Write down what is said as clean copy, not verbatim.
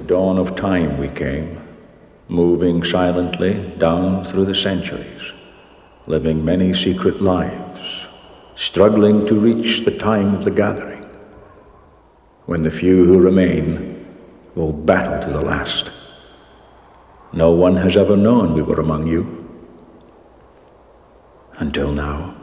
dawn of time we came, moving silently down through the centuries, living many secret lives, struggling to reach the time of the gathering, when the few who remain will battle to the last. No one has ever known we were among you, until now.